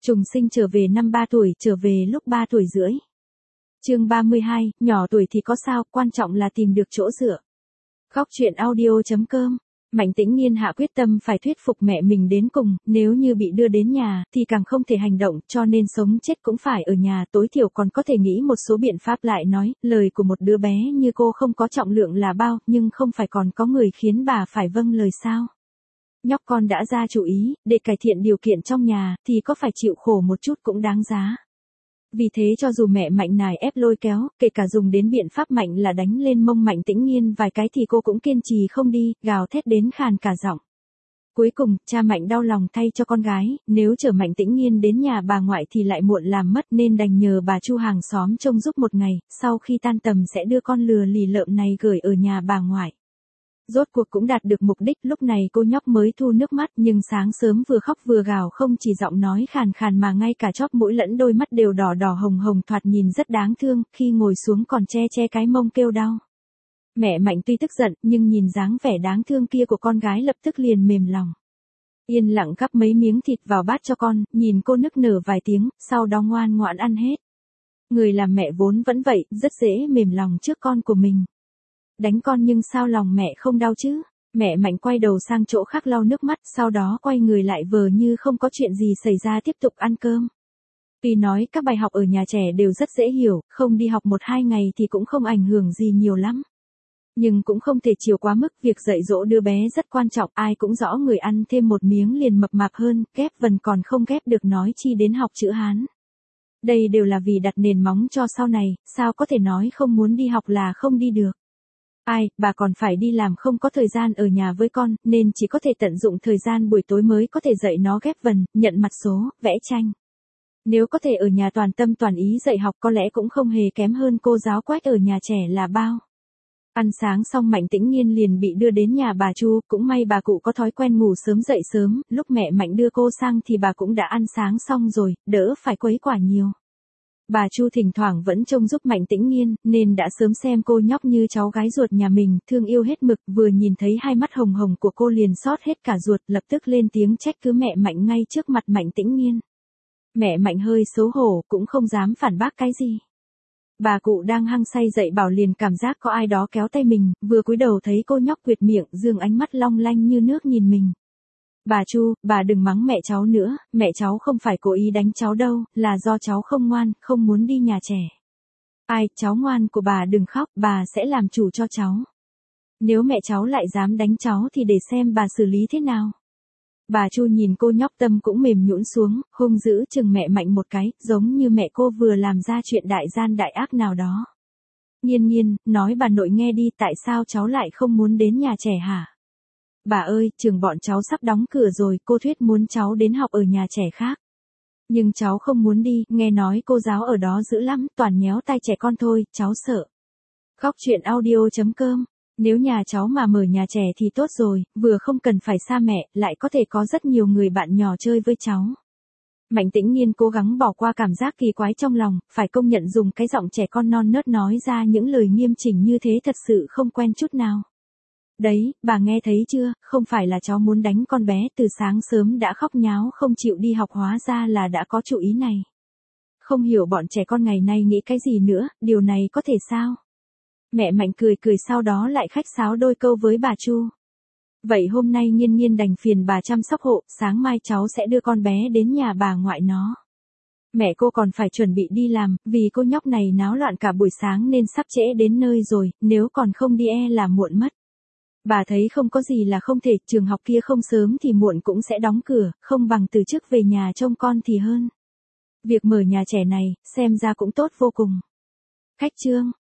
Trùng sinh trở về năm 3 tuổi, trở về lúc 3 tuổi rưỡi. Chương 32, nhỏ tuổi thì có sao, quan trọng là tìm được chỗ dựa. Góc truyện audio.com. Mạnh Tĩnh Nghiên hạ quyết tâm phải thuyết phục mẹ mình đến cùng, nếu như bị đưa đến nhà, thì càng không thể hành động, cho nên sống chết cũng phải ở nhà, tối thiểu còn có thể nghĩ một số biện pháp. Lại nói, lời của một đứa bé như cô không có trọng lượng là bao, nhưng không phải còn có người khiến bà phải vâng lời sao? Nhóc con đã ra chủ ý, để cải thiện điều kiện trong nhà, thì có phải chịu khổ một chút cũng đáng giá. Vì thế cho dù mẹ Mạnh nài ép lôi kéo, kể cả dùng đến biện pháp mạnh là đánh lên mông Mạnh Tĩnh Nghiên vài cái thì cô cũng kiên trì không đi, gào thét đến khàn cả giọng. Cuối cùng, cha Mạnh đau lòng thay cho con gái, nếu chở Mạnh Tĩnh Nghiên đến nhà bà ngoại thì lại muộn làm mất nên đành nhờ bà Chu hàng xóm trông giúp một ngày, sau khi tan tầm sẽ đưa con lừa lì lợm này gửi ở nhà bà ngoại. Rốt cuộc cũng đạt được mục đích, lúc này cô nhóc mới thu nước mắt, nhưng sáng sớm vừa khóc vừa gào, không chỉ giọng nói khàn khàn mà ngay cả chóp mũi lẫn đôi mắt đều đỏ đỏ hồng hồng, thoạt nhìn rất đáng thương, khi ngồi xuống còn che che cái mông kêu đau. Mẹ Mạnh tuy tức giận, nhưng nhìn dáng vẻ đáng thương kia của con gái lập tức liền mềm lòng. Yên lặng gắp mấy miếng thịt vào bát cho con, nhìn cô nức nở vài tiếng, sau đó ngoan ngoãn ăn hết. Người làm mẹ vốn vẫn vậy, rất dễ mềm lòng trước con của mình. Đánh con nhưng sao lòng mẹ không đau chứ? Mẹ Mạnh quay đầu sang chỗ khác lau nước mắt, sau đó quay người lại vờ như không có chuyện gì xảy ra tiếp tục ăn cơm. Tuy nói các bài học ở nhà trẻ đều rất dễ hiểu, không đi học 1-2 ngày thì cũng không ảnh hưởng gì nhiều lắm. Nhưng cũng không thể chiều quá mức, việc dạy dỗ đứa bé rất quan trọng, ai cũng rõ người ăn thêm một miếng liền mập mạp hơn, ghép vần còn không ghép được nói chi đến học chữ Hán. Đây đều là vì đặt nền móng cho sau này, sao có thể nói không muốn đi học là không đi được. Ai, bà còn phải đi làm không có thời gian ở nhà với con, nên chỉ có thể tận dụng thời gian buổi tối mới có thể dạy nó ghép vần, nhận mặt số, vẽ tranh. Nếu có thể ở nhà toàn tâm toàn ý dạy học có lẽ cũng không hề kém hơn cô giáo quách ở nhà trẻ là bao. Ăn sáng xong Mạnh Tĩnh Nghiên liền bị đưa đến nhà bà Chu, cũng may bà cụ có thói quen ngủ sớm dậy sớm, lúc mẹ Mạnh đưa cô sang thì bà cũng đã ăn sáng xong rồi, đỡ phải quấy quả nhiều. Bà Chu thỉnh thoảng vẫn trông giúp Mạnh Tĩnh Nghiên, nên đã sớm xem cô nhóc như cháu gái ruột nhà mình, thương yêu hết mực, vừa nhìn thấy hai mắt hồng hồng của cô liền xót hết cả ruột, lập tức lên tiếng trách cứ mẹ Mạnh ngay trước mặt Mạnh Tĩnh Nghiên. Mẹ Mạnh hơi xấu hổ, cũng không dám phản bác cái gì. Bà cụ đang hăng say dạy bảo liền cảm giác có ai đó kéo tay mình, vừa cúi đầu thấy cô nhóc quệt miệng, dương ánh mắt long lanh như nước nhìn mình. Bà Chu, bà đừng mắng mẹ cháu nữa, mẹ cháu không phải cố ý đánh cháu đâu, là do cháu không ngoan, không muốn đi nhà trẻ. Ai, cháu ngoan của bà đừng khóc, bà sẽ làm chủ cho cháu. Nếu mẹ cháu lại dám đánh cháu thì để xem bà xử lý thế nào. Bà Chu nhìn cô nhóc tâm cũng mềm nhũn xuống, hung dữ chừng mẹ Mạnh một cái, giống như mẹ cô vừa làm ra chuyện đại gian đại ác nào đó. Nghiên Nghiên, nói bà nội nghe đi, tại sao cháu lại không muốn đến nhà trẻ hả? Bà ơi, trường bọn cháu sắp đóng cửa rồi, cô Thuyết muốn cháu đến học ở nhà trẻ khác. Nhưng cháu không muốn đi, nghe nói cô giáo ở đó dữ lắm, toàn nhéo tay trẻ con thôi, cháu sợ. Góc truyện audio.com. Nếu nhà cháu mà mở nhà trẻ thì tốt rồi, vừa không cần phải xa mẹ, lại có thể có rất nhiều người bạn nhỏ chơi với cháu. Mạnh Tĩnh Nghiên cố gắng bỏ qua cảm giác kỳ quái trong lòng, phải công nhận dùng cái giọng trẻ con non nớt nói ra những lời nghiêm chỉnh như thế thật sự không quen chút nào. Đấy, bà nghe thấy chưa, không phải là cháu muốn đánh con bé, từ sáng sớm đã khóc nháo không chịu đi học, hóa ra là đã có chủ ý này. Không hiểu bọn trẻ con ngày nay nghĩ cái gì nữa, điều này có thể sao? Mẹ Mạnh cười cười sau đó lại khách sáo đôi câu với bà Chu. Vậy hôm nay Nghiên Nghiên đành phiền bà chăm sóc hộ, sáng mai cháu sẽ đưa con bé đến nhà bà ngoại nó. Mẹ cô còn phải chuẩn bị đi làm, vì cô nhóc này náo loạn cả buổi sáng nên sắp trễ đến nơi rồi, nếu còn không đi là muộn mất. Bà thấy không có gì là không thể, trường học kia không sớm thì muộn cũng sẽ đóng cửa, không bằng từ trước về nhà trông con thì hơn. Việc mở nhà trẻ này, xem ra cũng tốt vô cùng. Khách trương.